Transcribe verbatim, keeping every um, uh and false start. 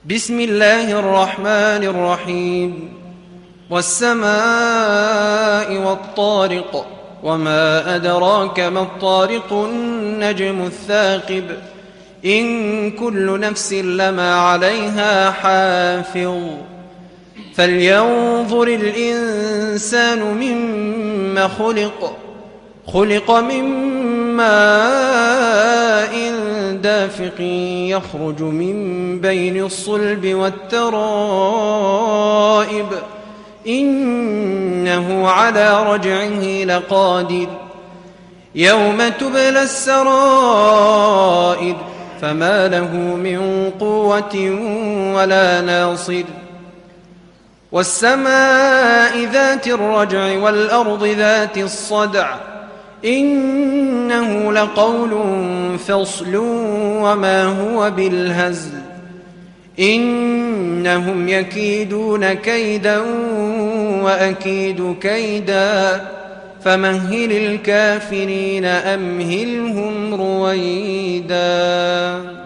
بسم الله الرحمن الرحيم والسماء والطارق وما أدراك ما الطارق النجم الثاقب إن كل نفس لما عليها حافظ فلينظر الإنسان مما خلق خلق من ماء دافق يخرج من بين الصلب والترائب إنه على رجعه لقادر يوم تبلى السرائر فما له من قوة ولا ناصر والسماء ذات الرجع والأرض ذات الصدع إنه لقول فصل وما هو بالهزل إنهم يكيدون كيدا وأكيد كيدا فمهل الكافرين أمهلهم رويدا.